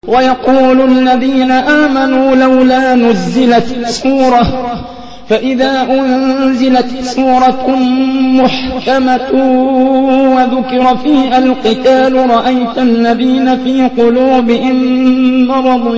ويقول الذين آمنوا لولا نزلت سورة فإذا أنزلت سورة محكمة وذكر فيها القتال رأيت الذين في قلوبهم مرض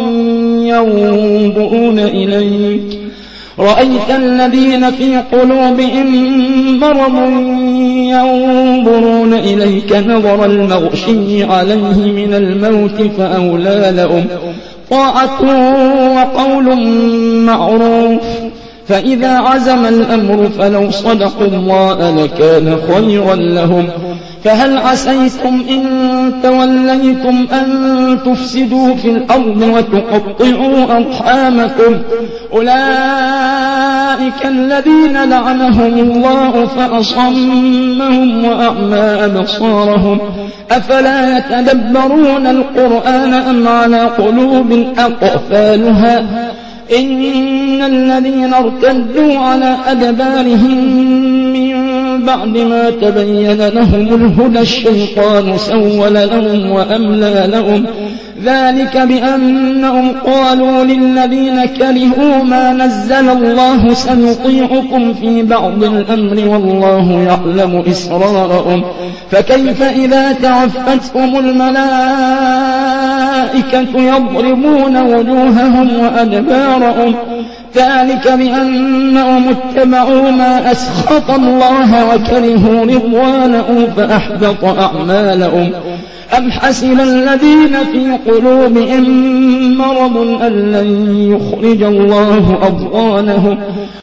ينظرون إليك نظر المغشي عليه من الموت فأولى لهم طاعة وقول معروف فإذا عزم الأمر فلو صدقوا الله لكان خيرا لهم فهل عسيتم إن توليتم أن تفسدوا في الأرض وتقطعوا أرحامكم أولئك الذين لعنهم الله فأصمهم وأعمى أبصارهم أفلا يتدبرون القرآن أم على قلوب أقفالها إن الذين ارتدوا على أدبارهم من بعد ما تبين لهم الهدى الشيطان سول لهم وأملى لهم ذلك بأنهم قالوا للذين كرهوا ما نزل الله سنطيعكم في بعض الأمر والله يعلم إسرارهم فكيف إذا توفتهم الملائكة يضربون وجوههم وأدبارهم ذلك بأنهم اتبعوا ما أسخط الله وكرهوا رضوانه فأحبط أعمالهم أم حسب الذين في قلوبهم مرض أن لن يخرج الله أضغانهم